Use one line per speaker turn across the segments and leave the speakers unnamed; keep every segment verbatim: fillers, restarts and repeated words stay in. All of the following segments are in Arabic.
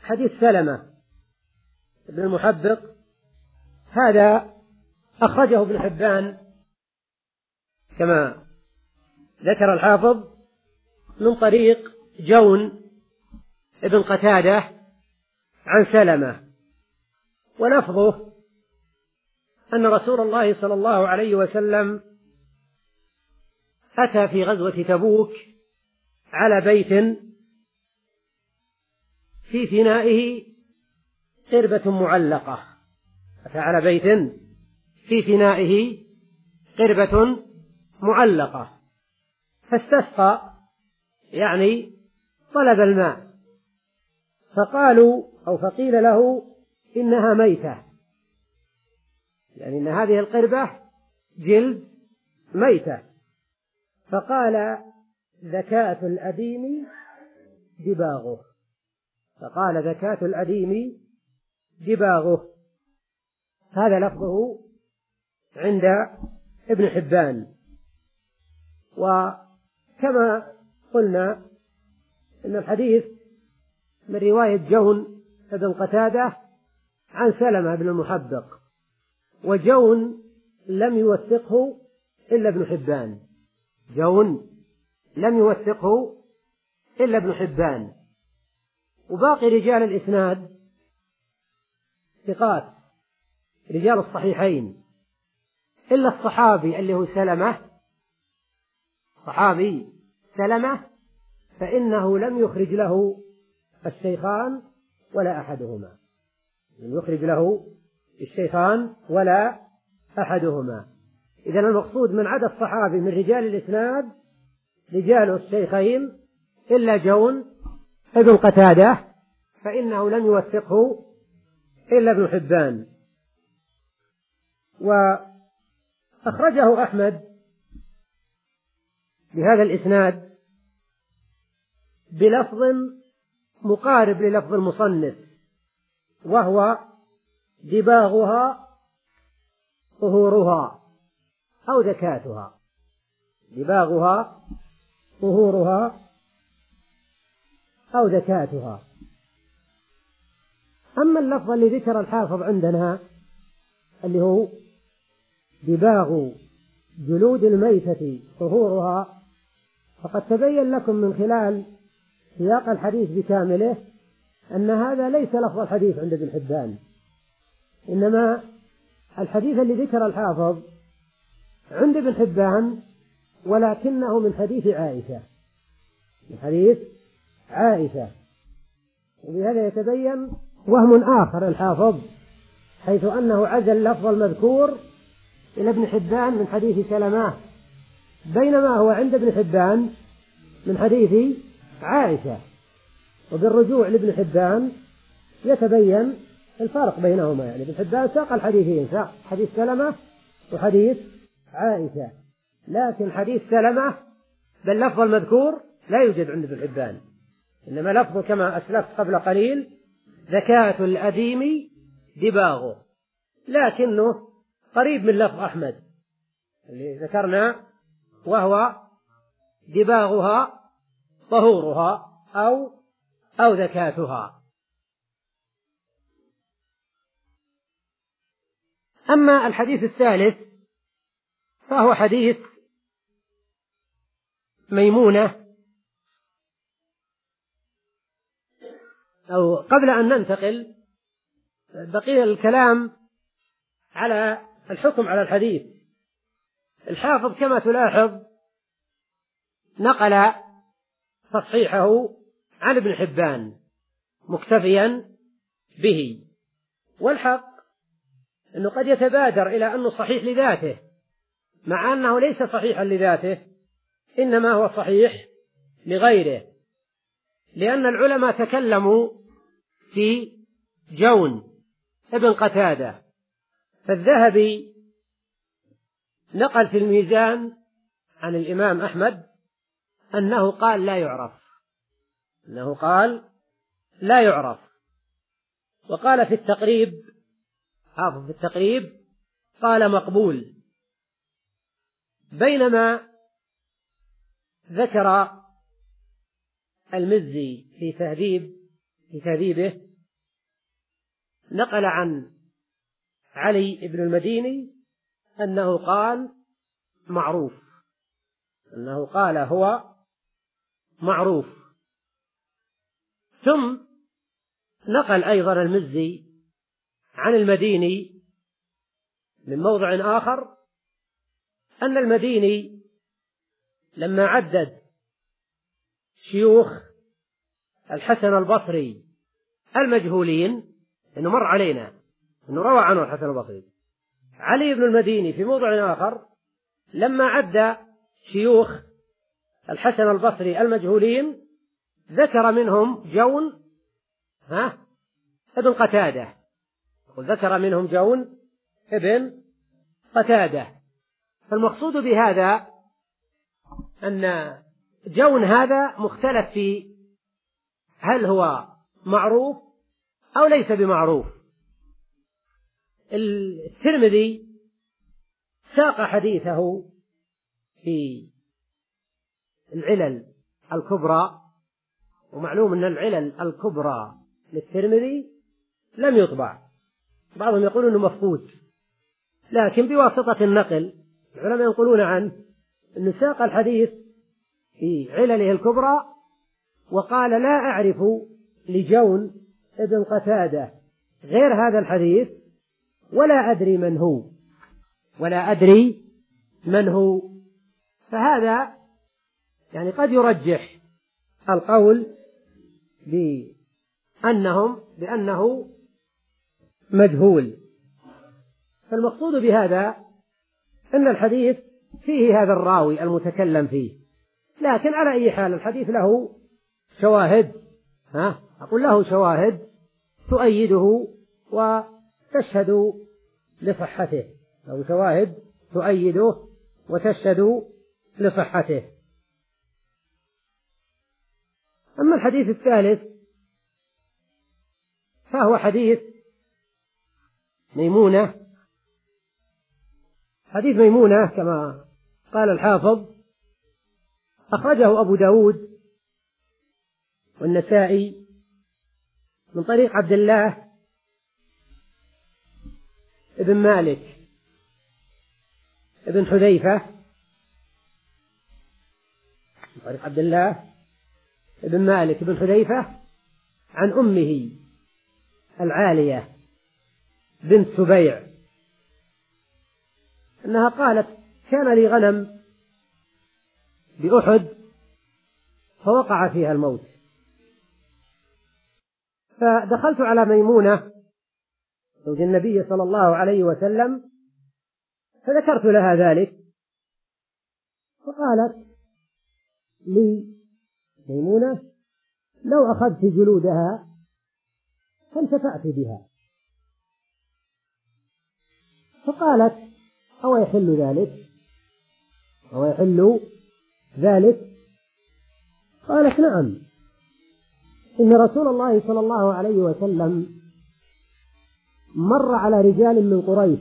حديث سلمة بن المحبق هذا أخرجه ابن حبان كما ذكر الحافظ من طريق جون ابن قتادة عن سلمة، ولفظه أن رسول الله صلى الله عليه وسلم أتى في غزوة تبوك على بيت في فنائه قربة معلقة، أتى على بيت في فنائه قربة معلقة فاستسقى، يعني طلب الماء، فقالوا أو فقيل له إنها ميتة، يعني إن هذه القربة جلد ميتة، فقال ذكاة الأديم دباغه، فقال ذكاة الأديم دباغه. هذا لفظه عند ابن حبان. وكما قلنا إن الحديث من رواية جون بن قتادة عن سلمة بن المحبق، وجون لم يوثقه إلا ابن حبان، جون لم يوثقه إلا ابن حبان، وباقي رجال الإسناد ثقات رجال الصحيحين إلا الصحابي اللي هو سلمة، صحابي سلمة فإنه لم يخرج له الشيخان ولا أحدهما، لم يخرج له الشيخان ولا أحدهما. إذن المقصود من عدا الصحابي من رجال الإسناد رجال الشيخين إلا جون ابن قتادة فإنه لم يوثقه إلا ابن حبان. وأخرجه أحمد بهذا الإسناد بلفظ مقارب للفظ المصنف، وهو دباغها طهورها أو ذكاتها، دباغها طهورها أو ذكاتها. أما اللفظ الذي ذكر الحافظ عندنا اللي هو دباغ جلود الميتة طهورها، فقد تبين لكم من خلال سياق الحديث بكامله أن هذا ليس لفظ الحديث عند ابن حبان، إنما الحديث الذي ذكر الحافظ عند ابن حبان ولكنه من حديث عائشة، من حديث عائشة. وبهذا يتبين وهم آخر الحافظ حيث أنه عزل لفظ المذكور إلى ابن حبان من حديث سلمة، بينما هو عند ابن حبان من حديث عائشة. وبالرجوع لابن حبان يتبين الفرق بينهما، يعني ابن حبان ساق الحديثين، ساق حديث سلمة وحديث عائشة، لكن حديث سلمة باللفظ المذكور لا يوجد عند ابن حبان، إنما لفظه كما أسلفت قبل قليل ذكاة الأديم دباغه، لكنه قريب من لفظ أحمد اللي ذكرنا وهو دباغها طهورها أو أو ذكاتها. أما الحديث الثالث فهو حديث ميمونة، أو قبل أن ننتقل بقي الكلام على الحكم على الحديث. الحافظ كما تلاحظ نقل تصحيحه عن ابن حبان مكتفيا به، والحق أنه قد يتبادر إلى أنه صحيح لذاته مع أنه ليس صحيحا لذاته، إنما هو صحيح لغيره، لأن العلماء تكلموا في جون ابن قتادة، فالذهبي نقل في الميزان عن الإمام أحمد أنه قال لا يعرف، أنه قال لا يعرف، وقال في التقريب، حافظ في التقريب قال مقبول، بينما ذكر المزي في تهذيب في تهذيبه نقل عن علي بن المديني أنه قال معروف، أنه قال هو معروف. ثم نقل أيضا المزي عن المديني من موضع آخر أن المديني لما عدد شيوخ الحسن البصري المجهولين، إنه مر علينا إنه روى عنه الحسن البصري، علي بن المديني في موضع آخر لما عد شيوخ الحسن البصري المجهولين ذكر منهم جون ها ابن قتادة، وذكر منهم جون ابن قتادة. فالمقصود بهذا أن جون هذا مختلف في هل هو معروف أو ليس بمعروف. الترمذي ساق حديثه في العلل الكبرى، ومعلوم أن العلل الكبرى للترمذي لم يطبع، بعضهم يقولون أنه مفقود، لكن بواسطة النقل العلماء ينقلون عنه أنه ساق الحديث في علله الكبرى وقال لا أعرف لجون ابن قتادة غير هذا الحديث ولا أدري من هو ولا أدري من هو. فهذا يعني قد يرجح القول بأنهم بأنه مجهول. فالمقصود بهذا أن الحديث فيه هذا الراوي المتكلم فيه، لكن على أي حال الحديث له شواهد، ها أقول له شواهد تؤيده وتشهد لصحته، له شواهد تؤيده وتشهد لصحته. أما الحديث الثالث فهو حديث ميمونة. حديث ميمونة كما قال الحافظ أخرجه أبو داود والنسائي من طريق عبد الله ابن مالك ابن حذيفة، من طريق عبد الله ابن مالك ابن حذيفة عن أمه العالية بنت سبيع أنها قالت كان لي غنم بأحد فوقع فيها الموت، فدخلت على ميمونة زوج النبي صلى الله عليه وسلم فذكرت لها ذلك، فقالت لي ميمونة لو أخذت جلودها فانتفعت بها، فقالت أو يحل ذلك أو يحل ذلك قالت نعم، إن رسول الله صلى الله عليه وسلم مر على رجال من قريش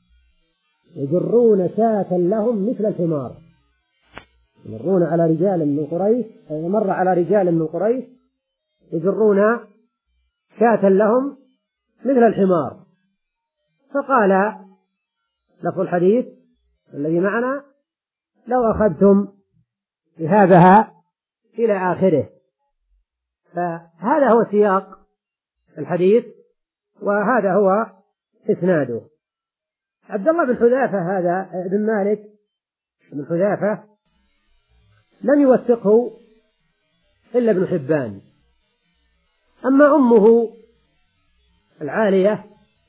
يجرون شاة لهم مثل الحمار، يمرون على رجال من قريش أي مر على رجال من قريش يجرون شاة لهم مثل الحمار، فقال لفظ الحديث الذي معنا لو أخذتم بهذا إلى آخره. فهذا هو سياق الحديث وهذا هو إسناده. عبد الله بن حذافة هذا ابن مالك بن حذافة لم يوثقه إلا ابن حبان. أما أمه العالية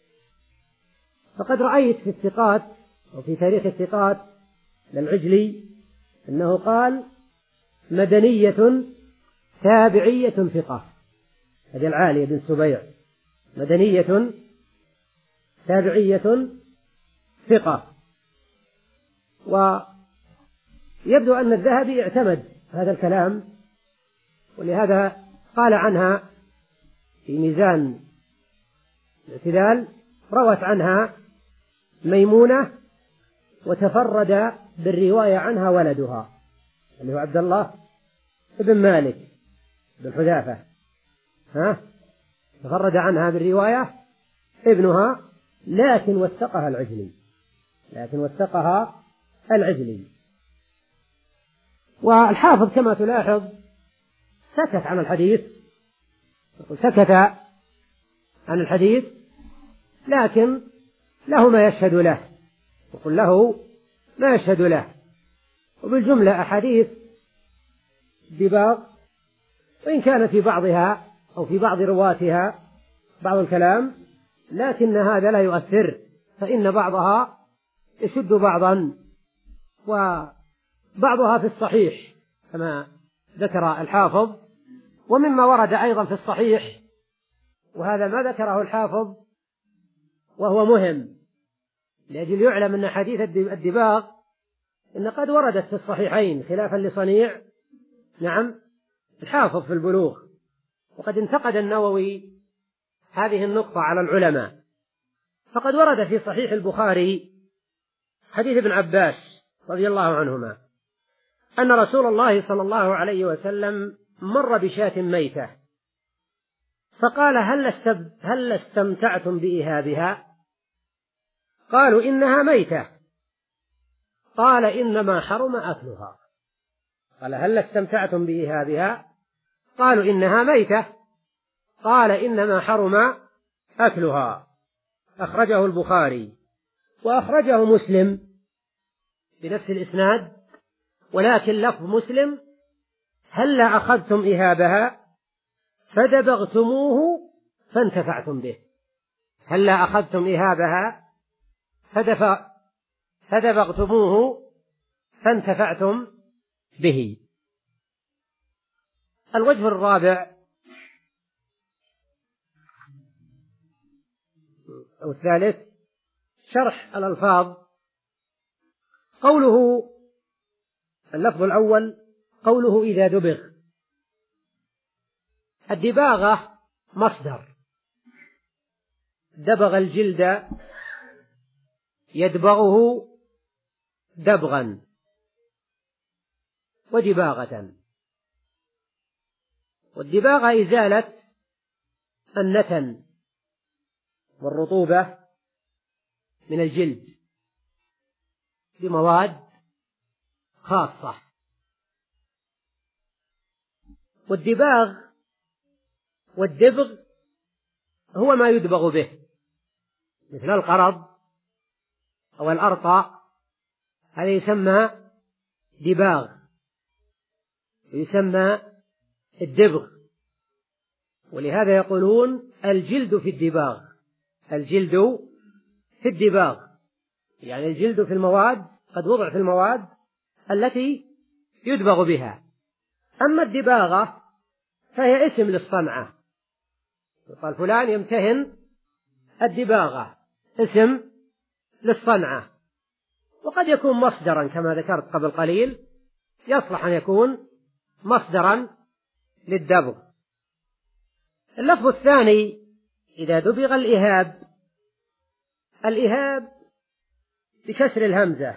فقد رأيت في الثقات وفي تاريخ الثقات للعجلي أنه قال مدنية تابعية ثقة، هذه العالية بن سبيع مدنية تابعية ثقة. ويبدو أن الذهبي اعتمد هذا الكلام، ولهذا قال عنها في ميزان الاعتدال روت عنها ميمونة وتفرد بالرواية عنها ولدها اللي هو عبد الله ابن مالك بن حذافة، ها تفرد عنها بالرواية ابنها، لكن وثقها العجلي لكن وثقها العجلي والحافظ كما تلاحظ سكت عن الحديث سكت عن الحديث لكن له ما يشهد له وقل له ما يشهد له. وبالجملة أحاديث دباغ وإن كان في بعضها أو في بعض رواتها بعض الكلام، لكن هذا لا يؤثر، فإن بعضها يشد بعضا وبعضها في الصحيح كما ذكر الحافظ. ومما ورد أيضا في الصحيح، وهذا ما ذكره الحافظ وهو مهم لأجل يعلم أن حديث الدباغ إن قد وردت في الصحيحين خلافا لصنيع نعم الحافظ في البلوغ، وقد انتقد النووي هذه النقطة على العلماء. فقد ورد في صحيح البخاري حديث ابن عباس رضي الله عنهما أن رسول الله صلى الله عليه وسلم مر بشاة ميتة فقال هل استمتعتم بإهابها؟ قالوا إنها ميتة. قال إنما حرم أكلها. قال هل استمتعتم بإهابها؟ قالوا إنها ميتة. قال إنما حرم أكلها. أخرجه البخاري وأخرجه مسلم بنفس الإسناد، ولكن لفظ مسلم هل أخذتم إهابها فدبغتموه فانتفعتم به. هل أخذتم إهابها فدبغتموه فانتفعتم به. الوجه الرابع أو الثالث شرح الألفاظ. قوله اللفظ الأول قوله إذا دبغ، الدباغة مصدر دبغ الجلد يدبغه دبغا ودباغة، والدباغة إزالة النتن والرطوبة من الجلد بمواد خاصة. والدباغ والدبغ هو ما يدبغ به مثل القرض أو الأرطى، هذا يسمى دباغ ويسمى الدبغ. ولهذا يقولون الجلد في الدباغ، الجلد في الدباغ يعني الجلد في المواد، قد وضع في المواد التي يدبغ بها. أما الدباغة فهي اسم للصنعة، يقال فلان يمتهن الدباغة، اسم للصنعة، وقد يكون مصدرا كما ذكرت قبل قليل، يصلح أن يكون مصدرا للدبغ. اللفظ الثاني إذا دبغ الإهاب، الإهاب بكسر الهمزة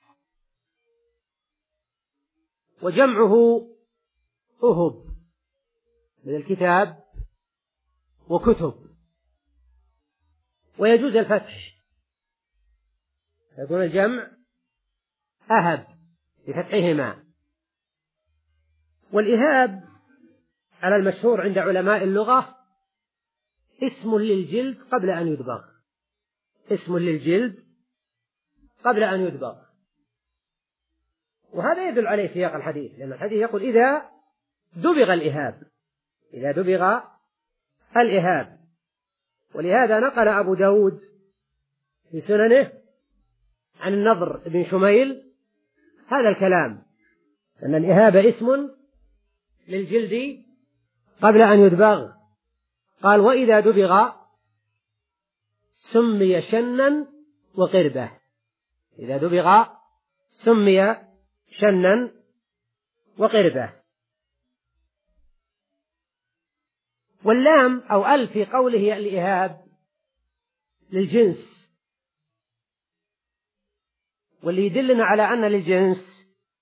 وجمعه أهب من الكتاب وكتب، ويجوز الفتح يكون الجمع أهب بفتحهما. والإهاب على المشهور عند علماء اللغة اسم للجلد قبل أن يدبغ، اسم للجلد قبل أن يدبغ. وهذا يدل عليه سياق الحديث، لأن الحديث يقول إذا دبغ الإهاب، إذا دبغ الإهاب. ولهذا نقل أبو داود في سننه عن النضر بن شميل هذا الكلام، أن الإهاب اسم للجلد قبل أن يدبغ. قال وإذا دبغ سمي شنا وقربة، إذا دبغ سمي شنا وقربة. واللام أو ال في قوله الإهاب للجنس، واللي يدلنا على أن للجنس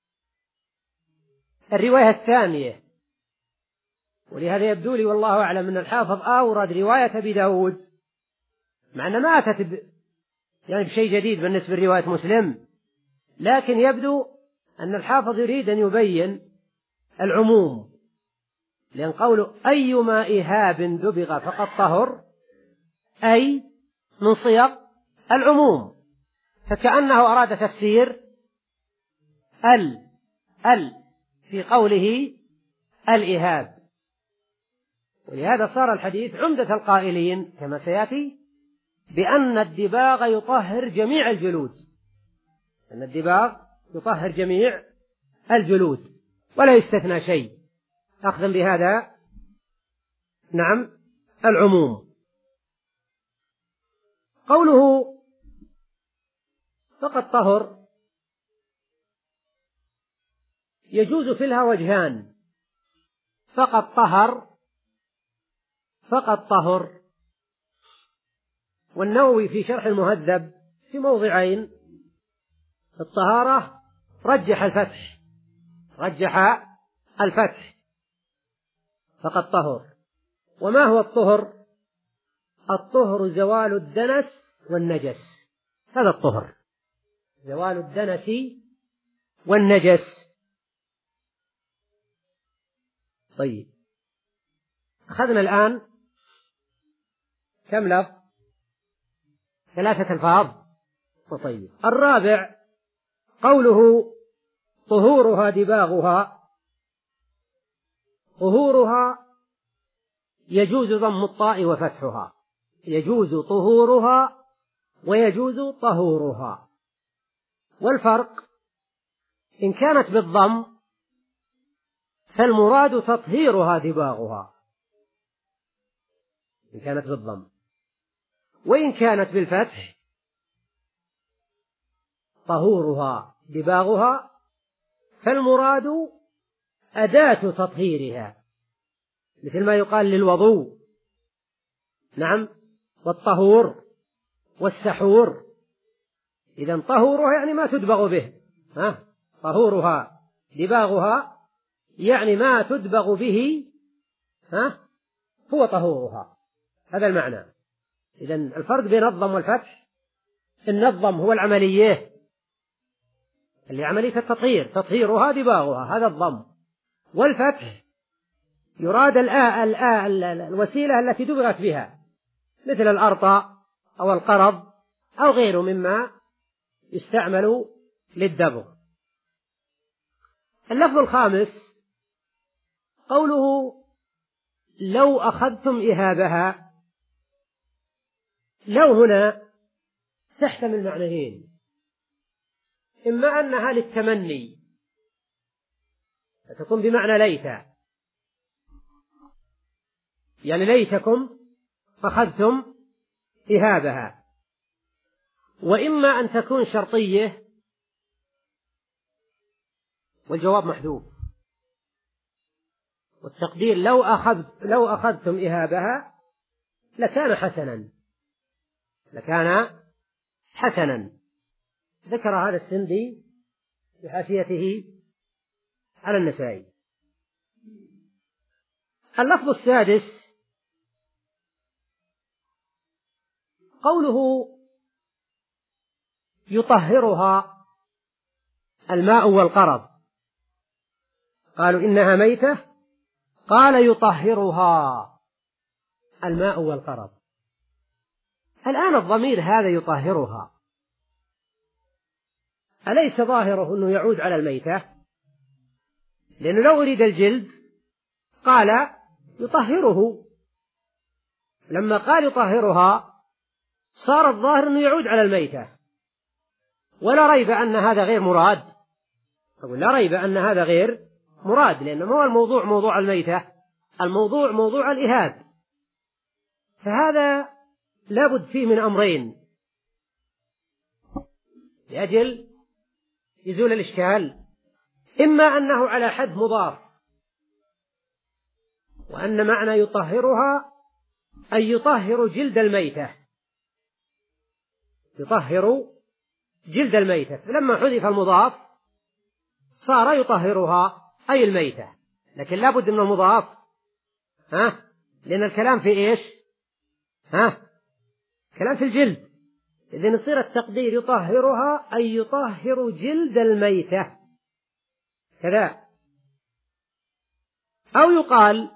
الرواية الثانية. ولهذا يبدو لي والله أعلم أن الحافظ أورد رواية أبي داود مع أنها ما أتت ب... يعني بشيء جديد بالنسبة لرواية مسلم، لكن يبدو أن الحافظ يريد أن يبين العموم، لأن قوله أيما إهاب دبغ فقد طهر أي من صيغ العموم، فكأنه أراد تفسير ال ال في قوله الإهاب. ولهذا صار الحديث عمدة القائلين كما سيأتي بأن الدباغ يطهر جميع الجلود، أن الدباغ يطهر جميع الجلود ولا يستثنى شيء، أخذا بهذا نعم العموم. قوله فقد طهر يجوز في لها وجهان، فقد طهر فقد طهر. والنووي في شرح المهذب في موضعين الطهارة رجح الفتح رجح الفتح فقد طهر. وما هو الطهر؟ الطهر زوال الدنس والنجس، هذا الطهر، زوال الدنس والنجس. طيب، أخذنا الآن كم لفظ؟ ثلاثة ألفاظ. طيب، الرابع قوله طهورها دباغها. طهورها يجوز ضم الطاء وفتحها، يجوز طهورها ويجوز طهورها. والفرق إن كانت بالضم فالمراد تطهيرها دباغها، إن كانت بالضم، وإن كانت بالفتح طهورها دباغها فالمراد أداة تطهيرها، مثل ما يقال للوضوء نعم والطهور والسحور. إذن طهورها يعني ما تدبغ به، ها؟ طهورها دباغها يعني ما تدبغ به، ها؟ هو طهورها، هذا المعنى. إذن الفرق بين الضم والفتح إن الضم هو العملية اللي عملية التطهير، تطهيرها دباغها، هذا الضم. والفتح يراد الآ الآ الوسيلة التي دبغت بها، مثل الأرطى أو القرض أو غيره مما يستعمل للدبغ. اللفظ الخامس قوله لو أخذتم إهابها. لو هنا تحتمل معنيين، إما أنها للتمني فتكون بمعنى ليت، يعني ليتكم أخذتم إهابها، وإما أن تكون شرطية والجواب محذوف، والتقدير لو أخذت لو أخذتم إهابها لكان حسنا لكان حسنا. ذكر هذا السندي في حاشيته على النسائي. اللفظ السادس قوله يطهرها الماء والقرض. قالوا إنها ميتة، قال يطهرها الماء والقرض. الآن الضمير هذا يطهرها أليس ظاهره أنه يعود على الميتة؟ لأنه لو أريد الجلد قال يطهره، لما قال يطهرها صار الظاهر أنه يعود على الميتة، ولا ريب أن هذا غير مراد. أقول لا ريب أن هذا غير مراد، لأنه هو الموضوع موضوع الميتة، الموضوع موضوع الإهاب. فهذا لابد فيه من أمرين لأجل يزول الإشكال: إما أنه على حد مضاف، وأن معنى يطهرها أي يطهر جلد الميتة، يطهر جلد الميتة، فلما حذف المضاف صار يطهرها أي الميتة. لكن لا بد من المضاف، ها؟ لأن الكلام في إيش؟ ها؟ كلام في الجلد. إذن يصير التقدير يطهرها أي يطهر جلد الميتة كذا. أو يقال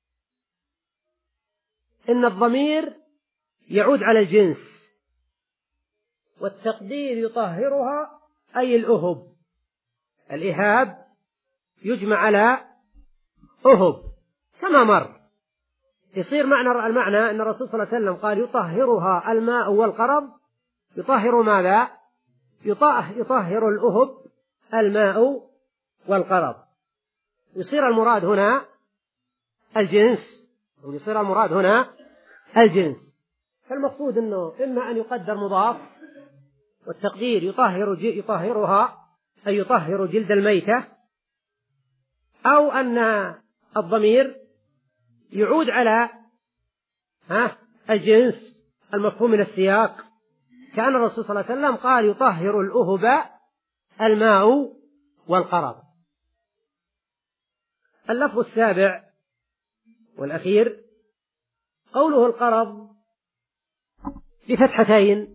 إن الضمير يعود على الجنس، والتقدير يطهرها أي الأهب. الإهاب يجمع على أهب كما مر. يصير معنى المعنى أن الرسول صلى الله عليه وسلم قال يطهرها الماء والقرض. يطهر ماذا؟ يطهر الأهب الماء والقرض. يصير المراد هنا الجنس، ويصير المراد هنا الجنس. فالمقصود أنه إما أن يقدر مضاف والتقدير يطهر يطهرها أي يطهر جلد الميتة، أو أن الضمير يعود على ها الجنس المفهوم من السياق، كأن الرسول صلى الله عليه وسلم قال يطهر الأهب الماء والقرض. اللفظ السابع والأخير قوله القرض بفتحتين،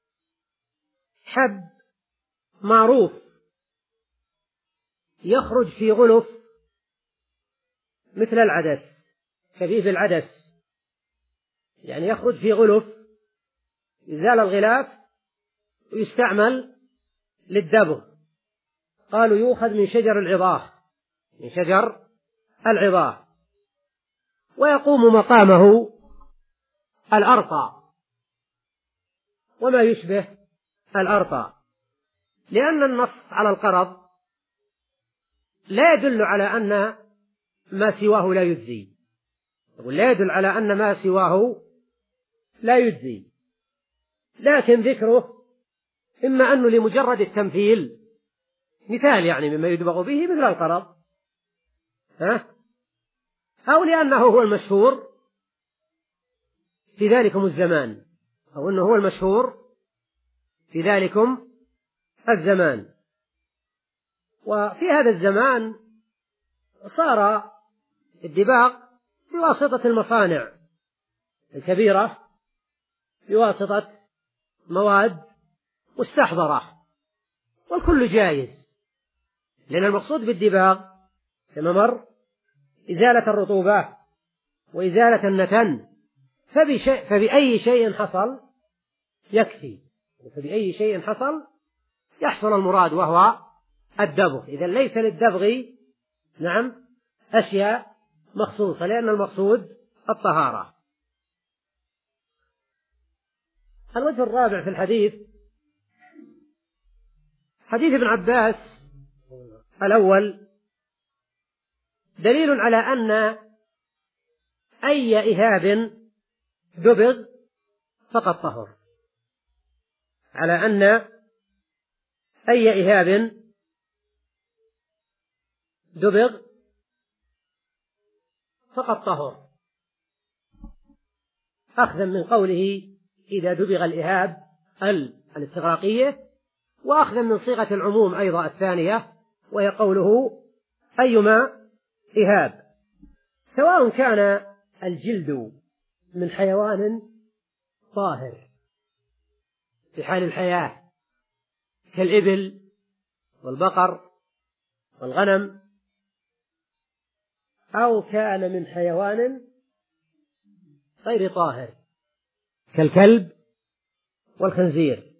حب معروف يخرج في غلف مثل العدس، خفيف العدس، يعني يخرج في غلف يزال الغلاف ويستعمل للدبغ. قالوا يؤخذ من شجر العضاه، من شجر العضاه، ويقوم مقامه الأرطى وما يشبه الأرطى، لأن النص على القرض لا يدل على أن ما سواه لا يجزي، ولا يدل على أن ما سواه لا يجزي، لكن ذكره إما أنه لمجرد التمثيل، مثال يعني مما يدبغ به مثل القرض، ها؟ أو لأنه هو المشهور في ذلكم الزمان، أو أنه هو المشهور في ذلكم الزمان. وفي هذا الزمان صار الدباغ بواسطة المصانع الكبيرة، بواسطة مواد مستحضرة، والكل جائز، لأن المقصود بالدباغ كما مر إزالة الرطوبة وإزالة النتن، فبشيء فبأي شيء حصل يكفي، فبأي شيء حصل يحصل المراد وهو الدبغ. إذا ليس للدبغ نعم أشياء مخصوصة، لأن المقصود الطهارة. الوجه الرابع في الحديث حديث ابن عباس الأول دليل على أن أي إهاب دبغ فقد طهر، على أن أي إهاب دبغ فقد طهر، أخذا من قوله إذا دبغ الإهاب الاستغراقية، وأخذا من صيغة العموم أيضا الثانية وهي قوله أيما إهاب، سواء كان الجلد من حيوان طاهر في حال الحياة كالإبل والبقر والغنم، أو كان من حيوان غير طاهر كالكلب والخنزير.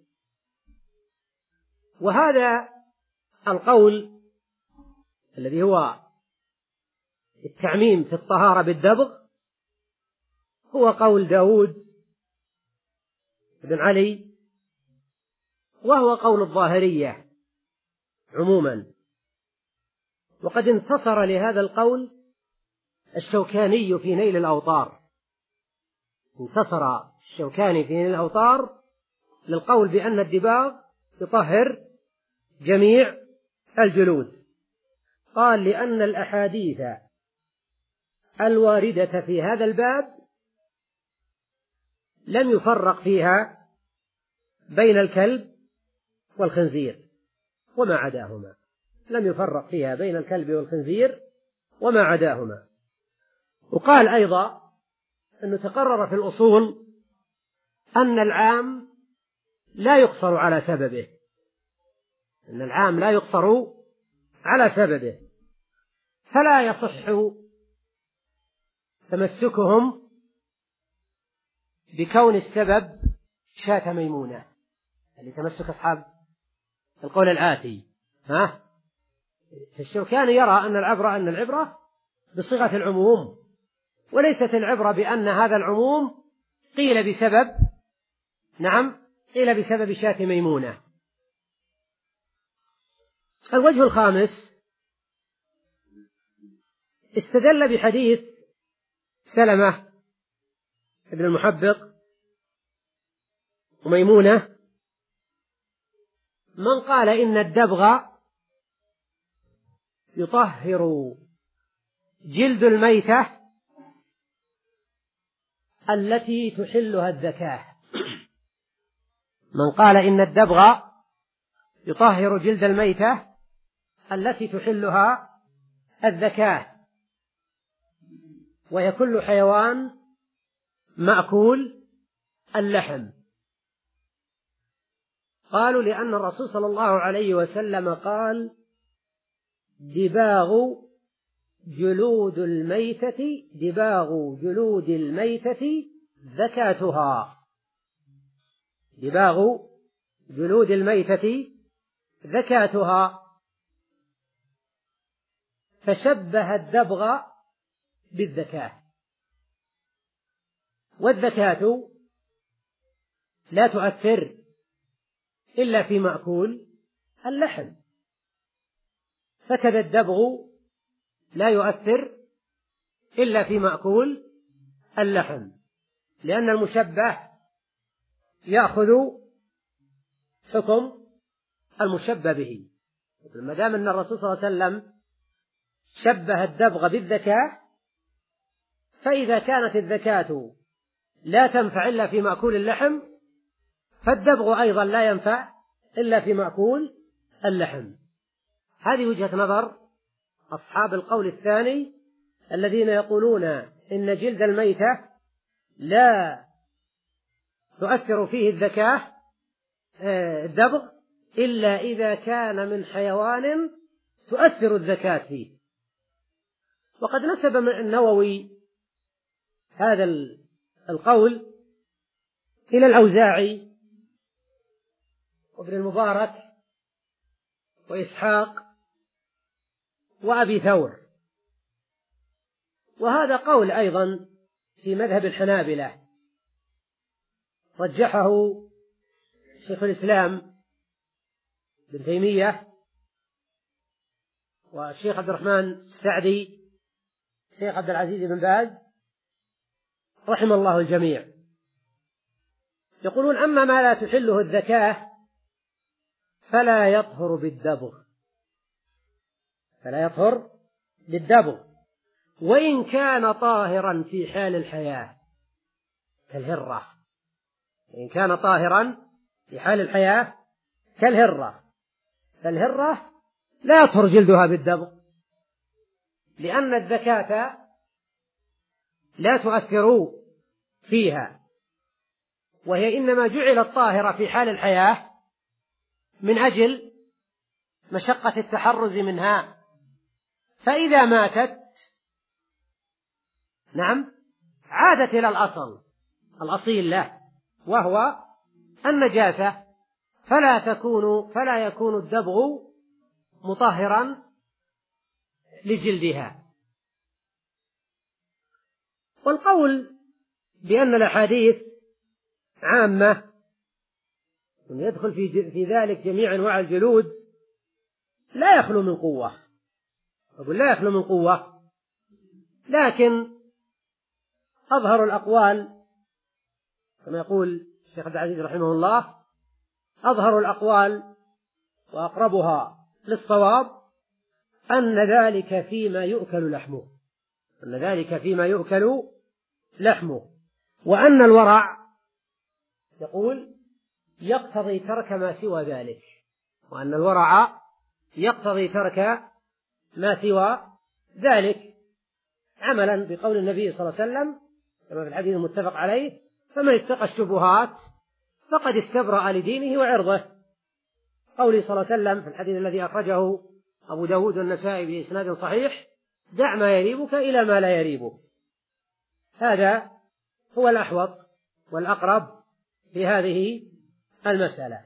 وهذا القول الذي هو التعميم في الطهارة بالدبغ هو قول داود بن علي، وهو قول الظاهرية عموما. وقد انتصر لهذا القول الشوكاني في نيل الأوطار، انتصر الشوكاني في نيل الأوطار للقول بأن الدباغ يطهر جميع الجلود. قال لأن الأحاديث الواردة في هذا الباب لم يفرق فيها بين الكلب والخنزير وما عداهما، لم يفرق فيها بين الكلب والخنزير وما عداهما. وقال أيضا أنه تقرر في الأصول أن العام لا يقصر على سببه، أن العام لا يقصر على سببه، فلا يصح تمسكهم بكون السبب شاة ميمونة، اللي تمسك أصحاب القول الآتي. ها؟ الشوكاني يرى أن العبرة أن العبرة بصيغة العموم، وليست العبرة بأن هذا العموم قيل بسبب نعم قيل بسبب شاة ميمونة. الوجه الخامس استدل بحديث سلمة ابن المحبق وميمونة من قال إن الدبغ يطهر جلد الميتة التي تحلها الذكاة. من قال إن الدبغ يطهر جلد الميتة التي تحلها الذكاة، وهي كل حيوان مأكول اللحم. قالوا لأن الرسول صلى الله عليه وسلم قال دباغ جلود الميتة دباغ جلود الميتة ذكاتها، دباغ جلود الميتة ذكاتها، فشبه الدبغ بالذكاة. والذكاة لا تؤثر إلا في مأكول اللحم، فكذا الدبغ لا يؤثر إلا في مأكول اللحم، لأن المشبه يأخذ حكم المشبه به. ما دام أن الرسول صلى الله عليه وسلم شبه الدبغ بالذكاة، فإذا كانت الذكاة لا تنفع إلا في مأكول اللحم، فالدبغ أيضا لا ينفع إلا في مأكول اللحم. هذه وجهة نظر أصحاب القول الثاني الذين يقولون إن جلد الميتة لا تؤثر فيه الذكاة الدبغ إلا إذا كان من حيوان تؤثر الذكاة فيه. وقد نسب النووي هذا القول إلى الأوزاعي وابن المبارك وإسحاق وأبي ثور، وهذا قول أيضا في مذهب الحنابلة رجحه شيخ الإسلام ابن تيمية والشيخ عبد الرحمن السعدي الشيخ عبد العزيز بن باز رحم الله الجميع. يقولون أما ما لا تحله الذكاة فلا يطهر بالدبغ، فلا يطهر بالدبغ وإن كان طاهرا في حال الحياة كالهرة، إن كان طاهرا في حال الحياة كالهرة، فالهرة لا يطهر جلدها بالدبغ لأن الذكاة لا تؤثر فيها، وهي إنما جعلت طاهرة في حال الحياة من أجل مشقة التحرز منها، فإذا ماتت نعم عادت إلى الأصل الأصيل له وهو النجاسة، فلا تكون فلا يكون الدبغ مطهرا لجلدها. والقول بأن الأحاديث عامة يدخل في في ذلك جميع أنواع الجلود لا يخلو من قوة، أقول لا يخلو من قوة، لكن أظهر الأقوال كما يقول الشيخ عبد العزيز رحمه الله أظهر الأقوال وأقربها للصواب أن ذلك فيما يؤكل لحمه، أن ذلك فيما يؤكل لحمه، وأن الورع يقول يقتضي ترك ما سوى ذلك، وأن الورع يقتضي ترك ما سوى ذلك عملا بقول النبي صلى الله عليه وسلم كما في الحديث المتفق عليه فمن اتقى الشبهات فقد استبرأ لدينه وعرضه. قوله صلى الله عليه وسلم في الحديث الذي أخرجه أبو داود والنسائي بإسناد صحيح: دع ما يريبك إلى ما لا يريبك. هذا هو الأحوط والأقرب في هذه المسألة.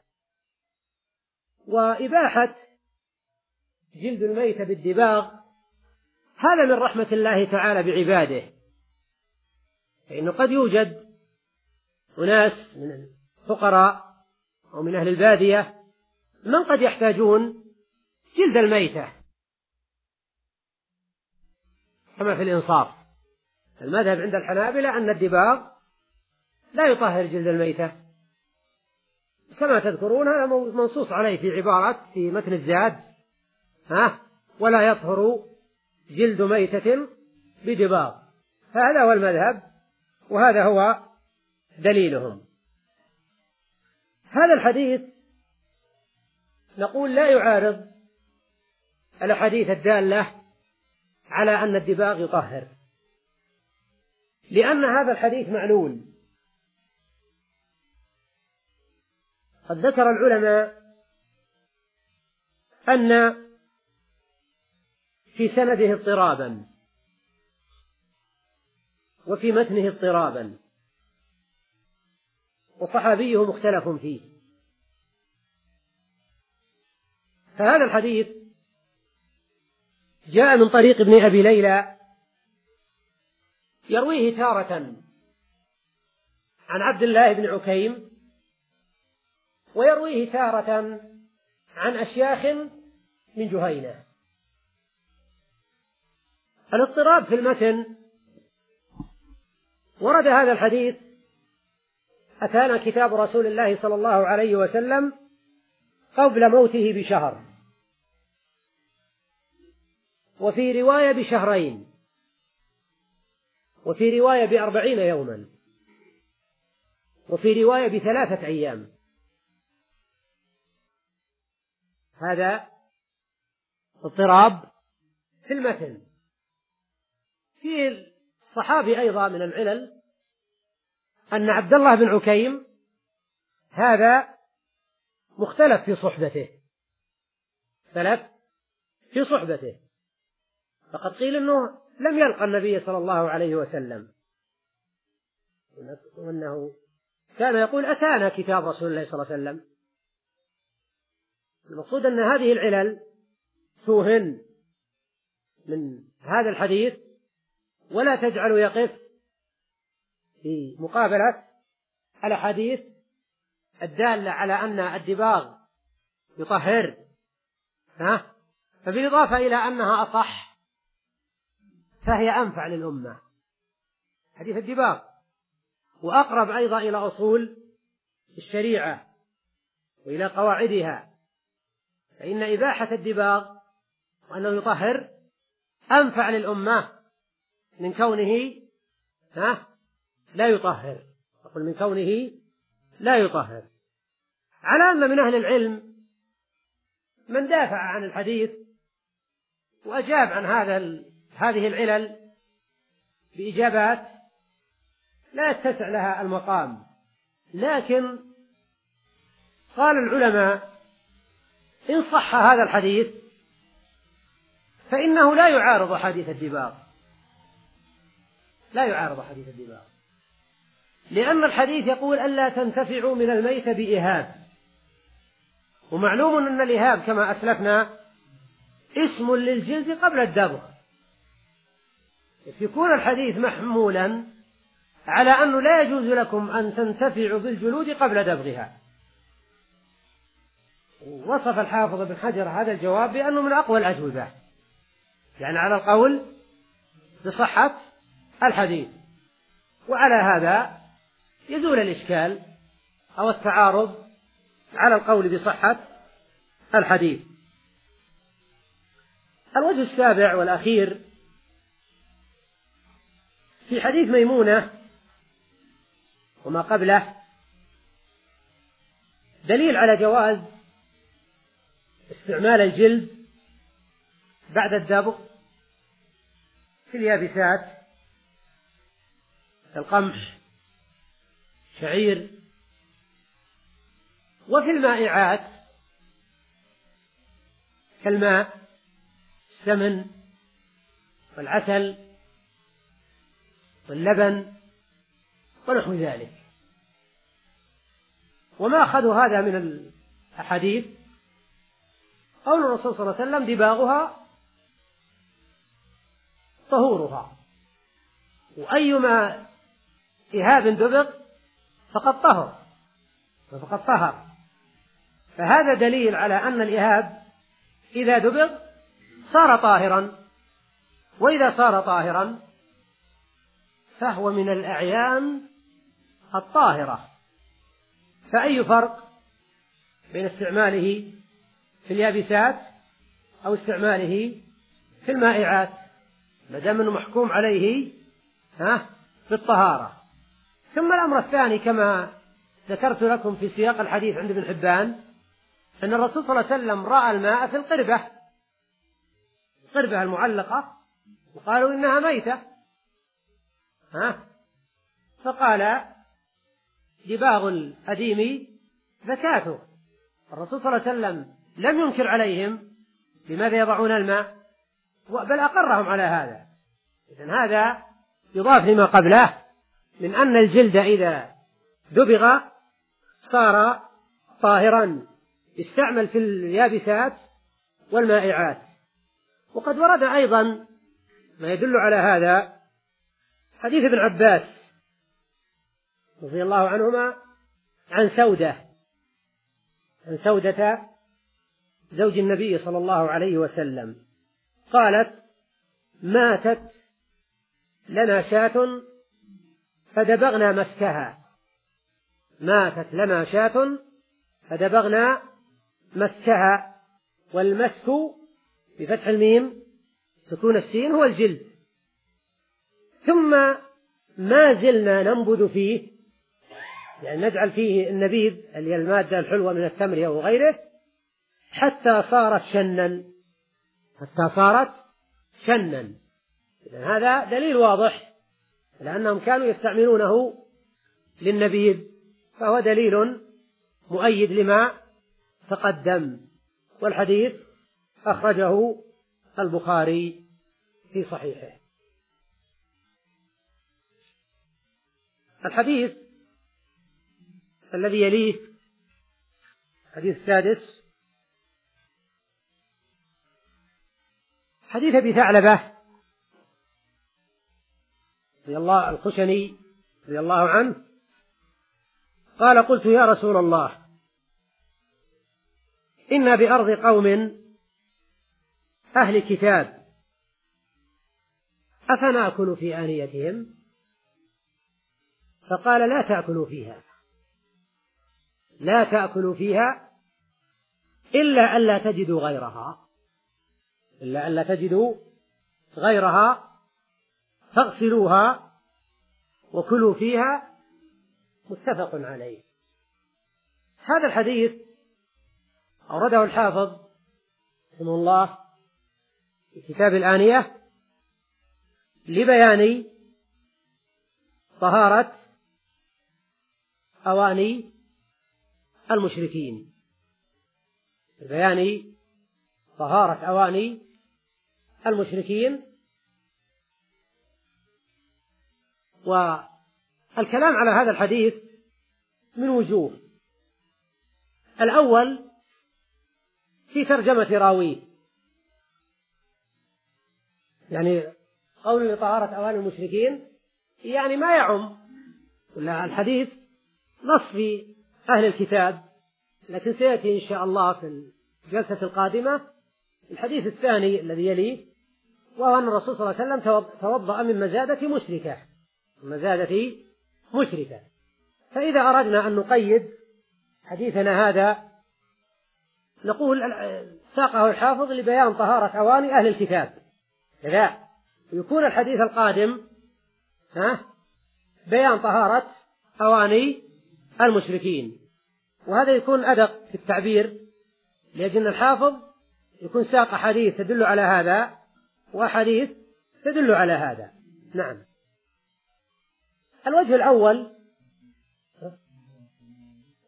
وإباحة جلد الميت بالدباغ هذا من رحمة الله تعالى بعباده، فإنه قد يوجد أناس من الفقراء أو من أهل البادية من قد يحتاجون جلد الميتة، كما في الإنصاف. المذهب عند الحنابلة أن الدباغ لا يطهر جلد الميتة، كما تذكرون هذا منصوص عليه في عبارة في متن الزاد: ها ولا يطهر جلد ميتة بدباغ. فهذا هو المذهب وهذا هو دليلهم. هذا الحديث نقول لا يعارض الأحاديث الدالة على أن الدباغ يطهر، لأن هذا الحديث معلول. قد ذكر العلماء أن في سنده اضطرابا وفي متنه اضطرابا، وصحابيه مختلف فيه. فهذا الحديث جاء من طريق ابن أبي ليلى يرويه تارة عن عبد الله بن عكيم، ويرويه تارة عن أشياخ من جهينة. الاضطراب في المتن: ورد هذا الحديث: أتانا كتاب رسول الله صلى الله عليه وسلم قبل موته بشهر، وفي رواية بشهرين، وفي رواية بأربعين يوما، وفي رواية بثلاثة أيام. هذا اضطراب في المتن. في الصحابي أيضا من العلل أن عبد الله بن عكيم هذا مختلف في صحبته، اختلف في صحبته، فقد قيل أنه لم يلقى النبي صلى الله عليه وسلم، وأنه كان يقول: أتانا كتاب رسول الله صلى الله عليه وسلم. المقصود أن هذه العلل توهن من هذا الحديث، ولا تجعل يقف في مقابلة الأحاديث الدالة على أن الدباغ يطهر، ها؟ فبالإضافة إلى أنها أصح فهي أنفع للأمة، حديث الدباغ، وأقرب أيضا إلى أصول الشريعة وإلى قواعدها، فإن إباحة الدباغ وأنه يطهر أنفع للأمة من كونه ها لا يطهر، أقول من كونه لا يطهر. على أن من أهل العلم من دافع عن الحديث وأجاب عن هذا هذه العلل بإجابات لا يتسع لها المقام، لكن قال العلماء: إن صح هذا الحديث فإنه لا يعارض حديث الدباغ، لا يعارض حديث الدباغ، لأن الحديث يقول: ألا تنتفعوا من الميت بإهاب، ومعلوم أن الإهاب كما أسلفنا اسم للجلد قبل الدبغ، يكون الحديث محمولا على أنه لا يجوز لكم أن تنتفعوا بالجلود قبل دبغها. وصف الحافظ ابن حجر هذا الجواب بأنه من أقوى الأجوبة، يعني على القول بصحة الحديث. وعلى هذا يزول الإشكال أو التعارض على القول بصحة الحديث. الوجه السابع والأخير في حديث ميمونة وما قبله دليل على جواز استعمال الجلد بعد الدبغ في اليابسات كالقمح شعير. وفي المائعات كالماء، السمن، والعسل، واللبن، ونحو ذلك. وما أخذوا هذا من الأحاديث قول الرسول صلى الله عليه وسلم: دباغها طهورها، وأيما إهاب دبغ فقد طهر فقد طهر. فهذا دليل على أن الإهاب إذا دبغ صار طاهرا، وإذا صار طاهرا فهو من الأعيان الطاهرة. فأي فرق بين استعماله في اليابسات أو استعماله في المائعات ما دام أنه محكوم عليه ها بالطهارة. ثم الأمر الثاني كما ذكرت لكم في سياق الحديث عند ابن حبان أن الرسول صلى الله عليه وسلم رأى الماء في القربة القربة المعلقة وقالوا إنها ميتة، ها فقال: دباغ الأديم زكاته. الرسول صلى الله عليه وسلم لم ينكر عليهم لماذا يضعون الماء، بل أقرهم على هذا. إذن هذا يضاف لما قبله من أن الجلد إذا دبغ صار طاهرا، يستعمل في اليابسات والمائعات. وقد ورد أيضا ما يدل على هذا حديث ابن عباس رضي الله عنهما عن سودة عن سودة زوج النبي صلى الله عليه وسلم قالت: ماتت لنا شاة فدبغنا مسكها ماتت لنا شاة فدبغنا مسكها. والمسك بفتح الميم سكون السين هو الجلد. ثم ما زلنا ننبذ فيه، يعني نجعل فيه النبيذ اللي هي المادة الحلوة من التمر أو غيره، حتى صارت شنا حتى صارت شنا. إذن هذا دليل واضح لأنهم كانوا يستعملونه للنبيذ، فهو دليل مؤيد لما تقدم. والحديث أخرجه البخاري في صحيحه. الحديث الذي يليه الحديث السادس حديث أبي ثعلبة رضي الله الخشني رضي الله عنه قال: قلت يا رسول الله، إنا بأرض قوم أهل كتاب أفنأكل في آنيتهم؟ فقال: لا تأكلوا فيها لا تأكلوا فيها إلا ألا تجدوا غيرها إلا ألا تجدوا غيرها فاغسلوها وكلوا فيها. متفق عليه. هذا الحديث أورده الحافظ رحمه الله في كتاب الآنية لبيان طهارة أواني المشركين لبيان طهارة أواني المشركين. والكلام على هذا الحديث من وجوه. الأول في ترجمة راويه، يعني قول لطهارة أواني المشركين يعني ما يعم، ولا الحديث نص في أهل الكتاب، لكن سيأتي إن شاء الله في الجلسة القادمة الحديث الثاني الذي يليه، وهو أن الرسول صلى الله عليه وسلم توضأ من مزادة مشركة مزادة مشركة. فإذا أردنا أن نقيد حديثنا هذا نقول ساقه الحافظ لبيان طهارة أواني أهل الكتاب، كذا يكون الحديث القادم ها بيان طهارة أواني المشركين. وهذا يكون أدق في التعبير لأجل الحافظ يكون ساق حديث تدل على هذا وحديث تدل على هذا. نعم. الوجه الأول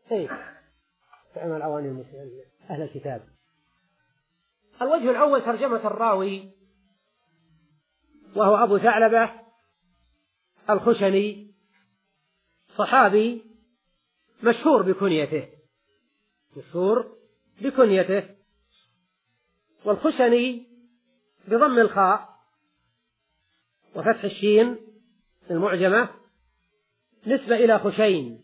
إيه تعمل أواني أهل الكتاب. الوجه الأول ترجمة الراوي، وهو أبو ثعلبة الخشني، صحابي مشهور بكنيته مشهور بكنيته والخشني بضم الخاء وفتح الشين المعجمة نسبة إلى خشين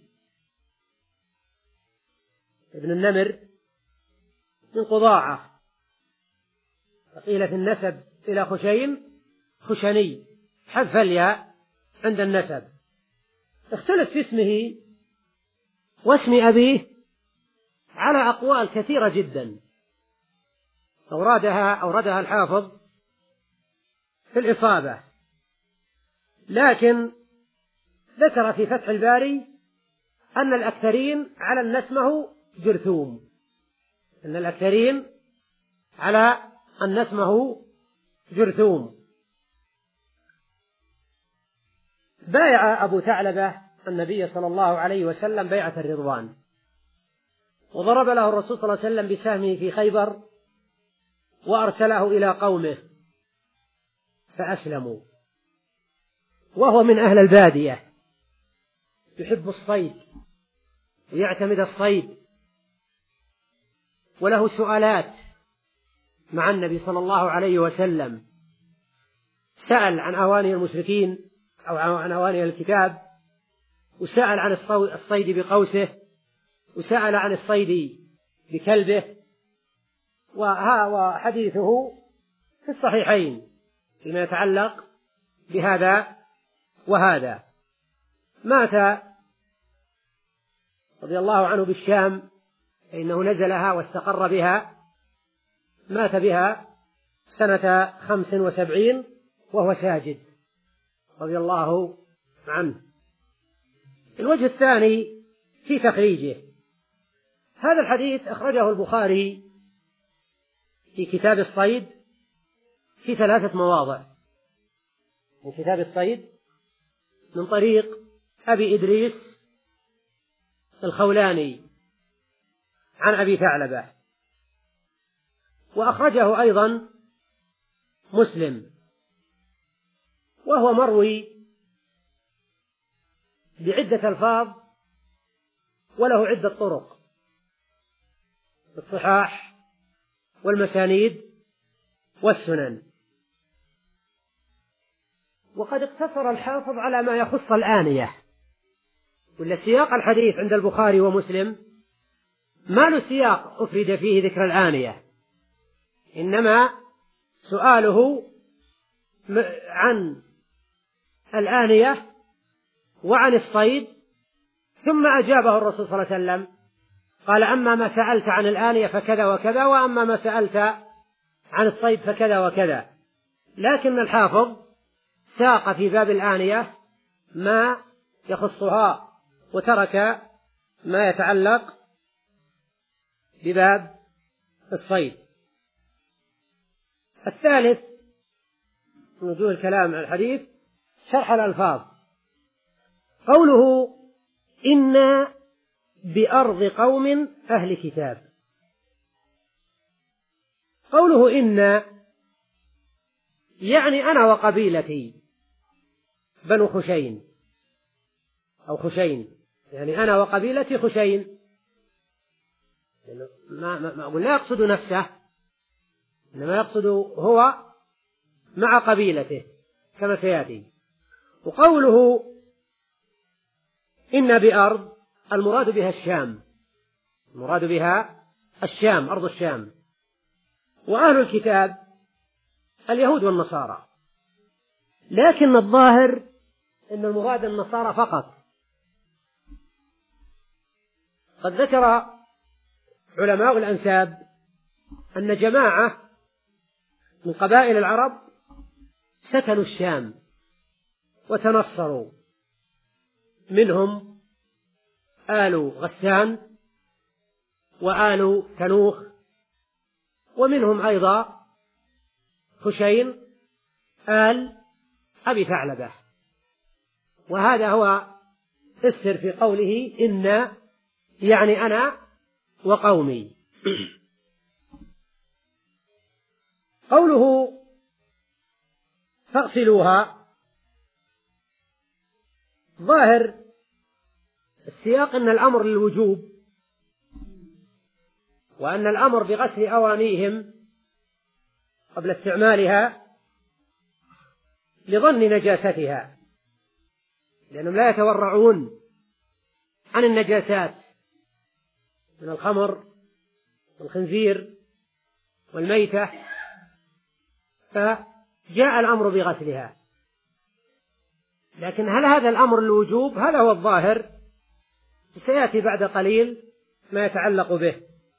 ابن النمر من قضاعة، فقيل في النسب إلى خشين خشني حذف الياء عند النسب. اختلف في اسمه واسم أبيه على أقوال كثيرة جدا أوردها أوردها الحافظ في الإصابة، لكن ذكر في فتح الباري أن الأكثرين على أن اسمه جرثوم أن الأكثرين على أن اسمه جرثوم. بايع أبو ثعلبة النبي صلى الله عليه وسلم بيعة الرضوان، وضرب له الرسول صلى الله عليه وسلم بسهمه في خيبر وأرسله إلى قومه فأسلموا، وهو من أهل البادية يحب الصيد ويعتمد الصيد، وله سؤالات مع النبي صلى الله عليه وسلم، سأل عن أواني المشركين أو عن أواني الكتاب، وسأل عن الصيد بقوسه، وسأل عن الصيد بكلبه، وحديثه في الصحيحين فيما يتعلق بهذا وهذا. مات رضي الله عنه بالشام، فإنه نزلها واستقر بها، مات بها سنة خمس وسبعين وهو ساجد رضي الله عنه. الوجه الثاني في تخريجه، هذا الحديث أخرجه البخاري في كتاب الصيد في ثلاثة مواضع، من كتاب الصيد من طريق أبي إدريس الخولاني عن أبي ثعلبة، وأخرجه أيضا مسلم، وهو مروي بعدة ألفاظ وله عدة طرق في الصحاح والمسانيد والسنن. وقد اقتصر الحافظ على ما يخص الآنية، ولا سياق الحديث عند البخاري ومسلم ما له سياق أفرد فيه ذكر الآنية، إنما سؤاله عن الآنية وعن الصيد، ثم أجابه الرسول صلى الله عليه وسلم قال: أما ما سألت عن الآنية فكذا وكذا، وأما ما سألت عن الصيد فكذا وكذا. لكن الحافظ ساق في باب الآنية ما يخصها وترك ما يتعلق بباب الصيد. الثالث من وجوه الكلام عن الحديث شرح الألفاظ، قوله: إنا بأرض قوم أهل كتاب. قوله إنا يعني أنا وقبيلتي بنو خشين أو خشين، يعني أنا وقبيلتي خشين، ما, ما, ما أقول لا يقصد نفسه، إنما يقصد هو مع قبيلته كما سيأتي. وقوله إن بأرض المراد بها الشام، المراد بها الشام، أرض الشام. وأهل الكتاب اليهود والنصارى، لكن الظاهر أن المراد النصارى فقط. قد ذكر علماء الأنساب أن جماعة من قبائل العرب سكنوا الشام وتنصروا، منهم آل غسان وآل تنوخ، ومنهم أيضا خشين آل أبي ثعلبة. وهذا هو السر في قوله إنا يعني أنا وقومي. قوله فاغسلوها، ظاهر السياق أن الأمر للوجوب، وأن الأمر بغسل أوانيهم قبل استعمالها لظن نجاستها، لأنهم لا يتورعون عن النجاسات من الخمر والخنزير والميتة، فجاء الأمر بغسلها. لكن هل هذا الأمر للوجوب؟ هذا هو الظاهر، سيأتي بعد قليل ما يتعلق به.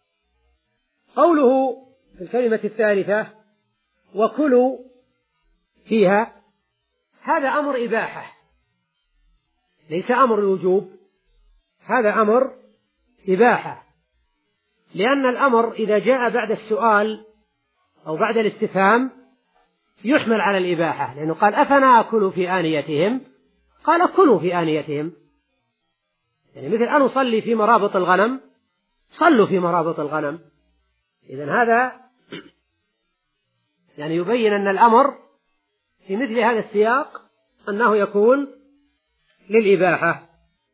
قوله في الكلمة الثالثة وكلوا فيها، هذا أمر إباحة ليس أمر الوجوب، هذا أمر إباحة، لأن الأمر إذا جاء بعد السؤال أو بعد الاستفهام يحمل على الإباحة، لأنه قال أفنا أكلوا في آنيتهم، قال كلوا في آنيتهم، يعني مثل أن أصلي في مرابط الغنم، صلوا في مرابط الغنم. إذن هذا يعني يبين أن الأمر في مثل هذا السياق أنه يكون للإباحة.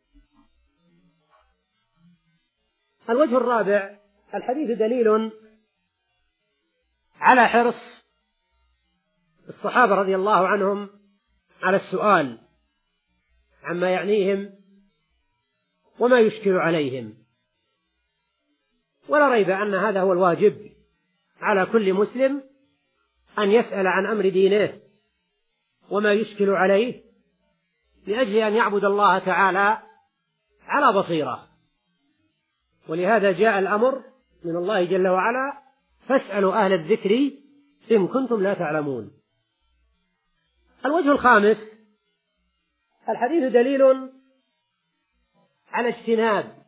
الوجه الرابع، الحديث دليل على حرص الصحابة رضي الله عنهم على السؤال عما يعنيهم وما يشكل عليهم، ولا ريب أن هذا هو الواجب على كل مسلم، أن يسأل عن أمر دينه وما يشكل عليه لأجل أن يعبد الله تعالى على بصيرة. ولهذا جاء الأمر من الله جل وعلا فاسألوا أهل الذكر إن كنتم لا تعلمون. الوجه الخامس، الحديث دليل على اجتناب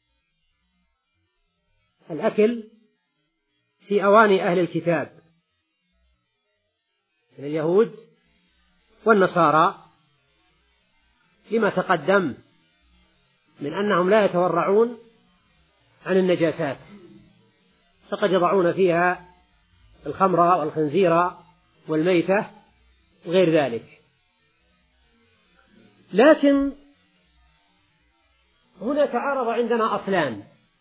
الأكل في أواني أهل الكتاب من اليهود والنصارى، لما تقدم من أنهم لا يتورعون عن النجاسات، فقد يضعون فيها الخمر والخنزير والميتة وغير ذلك. لكن هنا تعارض عندنا أصلان.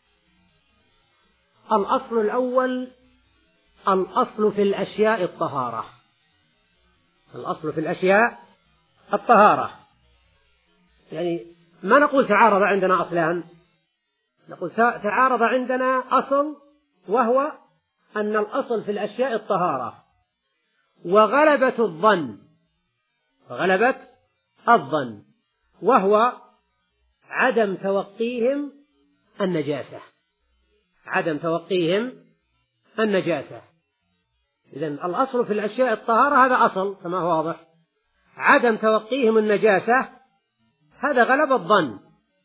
الأصل الأول الأصل في الأشياء الطهارة، الأصل في الأشياء الطهارة، يعني ما نقول تعارض عندنا أصلان، نقول تعارض عندنا أصل، وهو أن الأصل في الأشياء الطهارة، وغلبة الظن غلبة الظن وهو عدم توقيهم النجاسة، عدم توقيهم النجاسة. إذن الأصل في الأشياء الطهارة هذا أصل كما هو واضح، عدم توقيهم النجاسة هذا غلب الظن،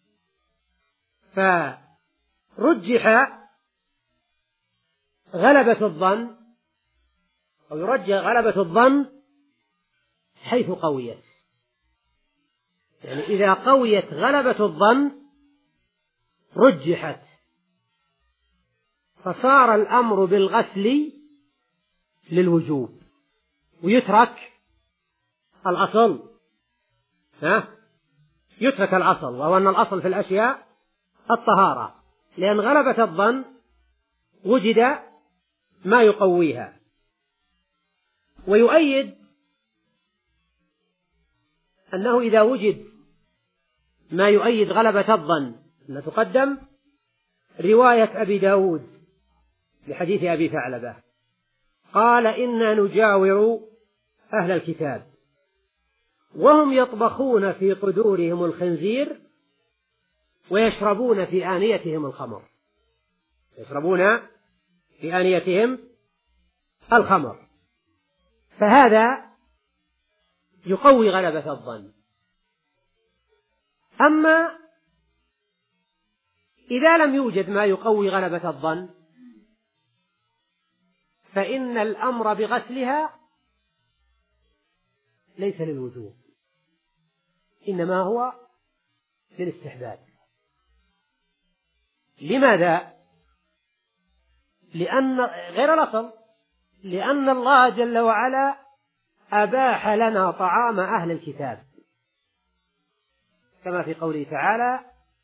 فرجح غلبة الظن أو يرجح غلبة الظن حيث قويت، يعني إذا قويت غلبة الظن رجحت، فصار الأمر بالغسل للوجوب ويترك الأصل، ها؟ يترك الأصل، وهو أن الأصل في الأشياء الطهارة، لأن غلبة الظن وجد ما يقويها. ويؤيد أنه إذا وجد ما يؤيد غلبة الظن أن تقدم رواية أبي داود لحديث أبي ثعلبة قال إنا نجاور أهل الكتاب وهم يطبخون في قدورهم الخنزير ويشربون في آنيتهم الخمر، يشربون في آنيتهم الخمر، فهذا يقوي غلبة الظن. أما إذا لم يوجد ما يقوي غلبة الظن فإن الأمر بغسلها ليس للوجوب، إنما هو للاستحباب. لماذا؟ لأن غير الأصل، لأن الله جل وعلا أباح لنا طعام أهل الكتاب كما في قوله تعالى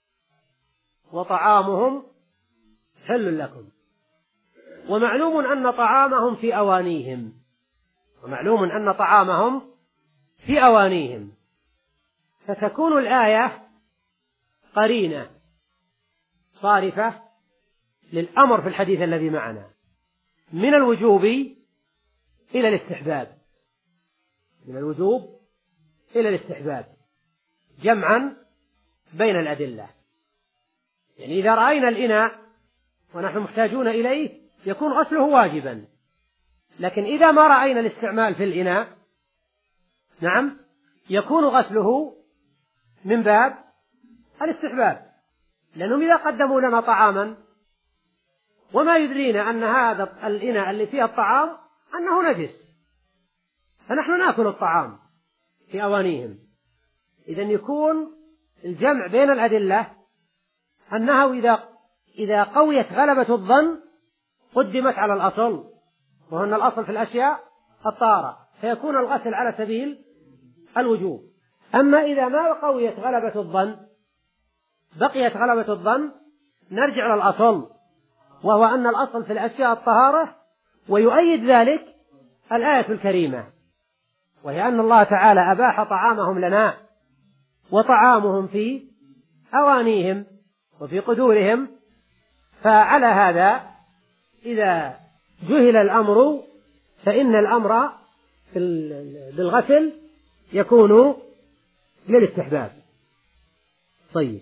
وطعامهم حل لكم، ومعلوم أن طعامهم في أوانيهم ومعلوم أن طعامهم في أوانيهم فتكون الآية قرينة صارفة للأمر في الحديث الذي معنا من الوجوب إلى الاستحباب، من الوجوب إلى الاستحباب جمعا بين الأدلة. يعني إذا رأينا الإناء ونحن محتاجون إليه يكون غسله واجبا، لكن إذا ما رأينا الاستعمال في الإناء نعم يكون غسله من باب الاستحباب، لأنهم إذا قدموا لنا طعاما وما يدرينا أن هذا الإناء اللي فيه الطعام أنه نجس فنحن نأكل الطعام في أوانيهم، إذن يكون الجمع بين الأدلة أنه إذا إذا قويت غلبة الظن قدمت على الأصل، وأن الأصل في الأشياء الطهارة، فيكون الغسل على سبيل الوجوب. أما إذا ما قويت غلبة الظن بقيت غلبة الظن نرجع للأصل، وهو أن الأصل في الأشياء الطهارة، ويؤيد ذلك الآية الكريمة وهي أن الله تعالى أباح طعامهم لنا وطعامهم في أوانيهم وفي قدورهم. فعلى هذا إذا جهل الأمر فإن الأمر بالغسل يكون للاستحباب. طيب،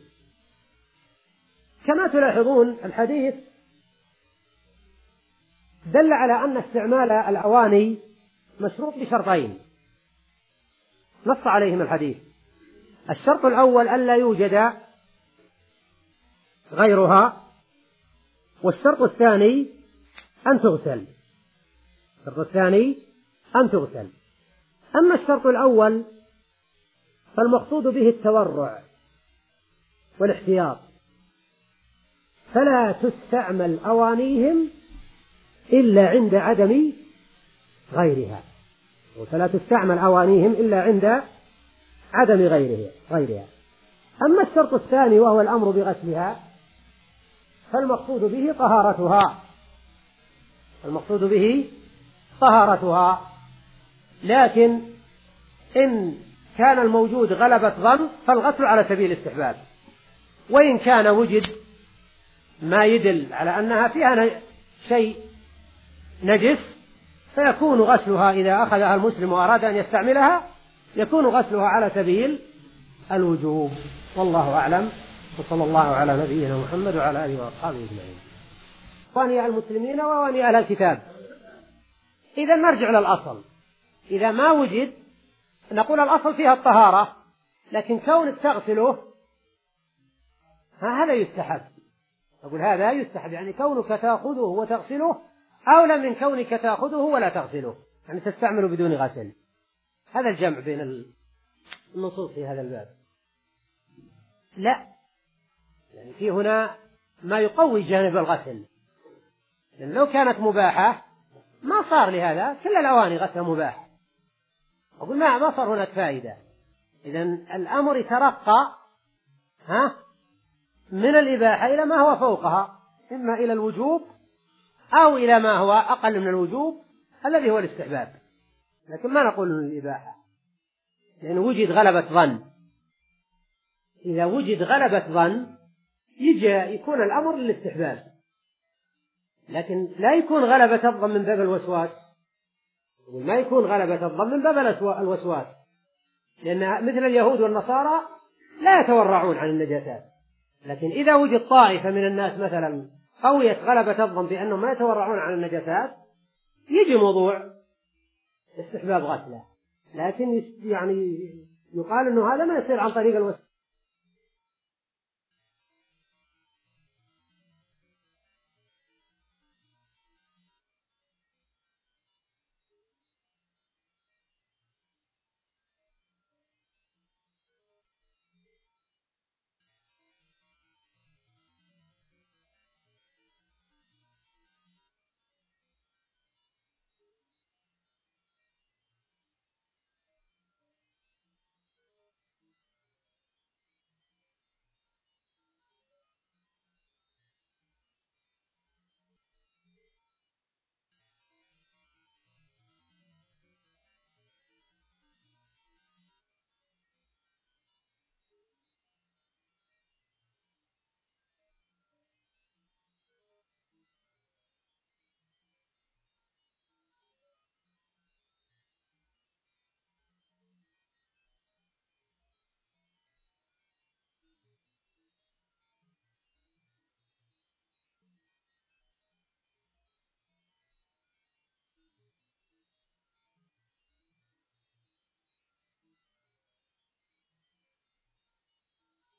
كما تلاحظون الحديث دل على أن استعمال الأواني مشروط بشرطين نص عليهم الحديث. الشرط الأول ألا يوجد غيرها، والشرط الثاني أن تغسل الشرط الثاني أن تغسل. أما الشرط الأول فالمقصود به التورع والاحتياط، فلا تستعمل أوانيهم إلا عند عدم غيرها فلا تستعمل أوانيهم إلا عند عدم غيرها غيرها. أما الشرط الثاني وهو الأمر بغسلها فالمقصود به طهارتها المقصود به طهارتها لكن إن كان الموجود غلبة ظن فالغسل على سبيل الاستحباب، وإن كان وجد ما يدل على أنها فيها شيء نجس فيكون غسلها إذا أخذها المسلم وأراد أن يستعملها يكون غسلها على سبيل الوجوب. والله أعلم، وصلى الله على نبينا محمد وعلى آله وأصحابه أجمعين. أواني المسلمين وأواني أهل الكتاب، إذا نرجع للأصل. إذا ما وجد نقول الأصل فيها الطهارة، لكن كونك تغسله هذا يستحب. أقول هذا يستحب، يعني كونك تأخذه وتغسله أولى من كونك تأخذه ولا تغسله، يعني تستعمله بدون غسل. هذا الجمع بين النصوص في هذا الباب. لا، يعني في هنا ما يقوي جانب الغسل، لأن لو كانت مباحة ما صار لهذا كل الأواني غسلها مباح. أقول ما ما صار هناك فائدة. إذن الأمر يترقى ها من الإباحة إلى ما هو فوقها، إما إلى الوجوب أو إلى ما هو أقل من الوجوب الذي هو الاستحباب، لكن ما نقول من الإباحة، لأن وجد غلبة ظن. إذا وجد غلبة ظن يجي يكون الأمر للاستحباب، لكن لا يكون غلبة الظن من باب الوسواس، وما يكون غلبة الظن من باب الوسواس، لأن مثل اليهود والنصارى لا يتورعون عن النجاسات. لكن إذا وجد طائفة من الناس مثلا قوية غلبة الظن بأنهم ما يتورعون عن النجاسات يجي موضوع استحباب غسله، لكن يعني يقال أنه هذا ما يصير عن طريق الوسواس.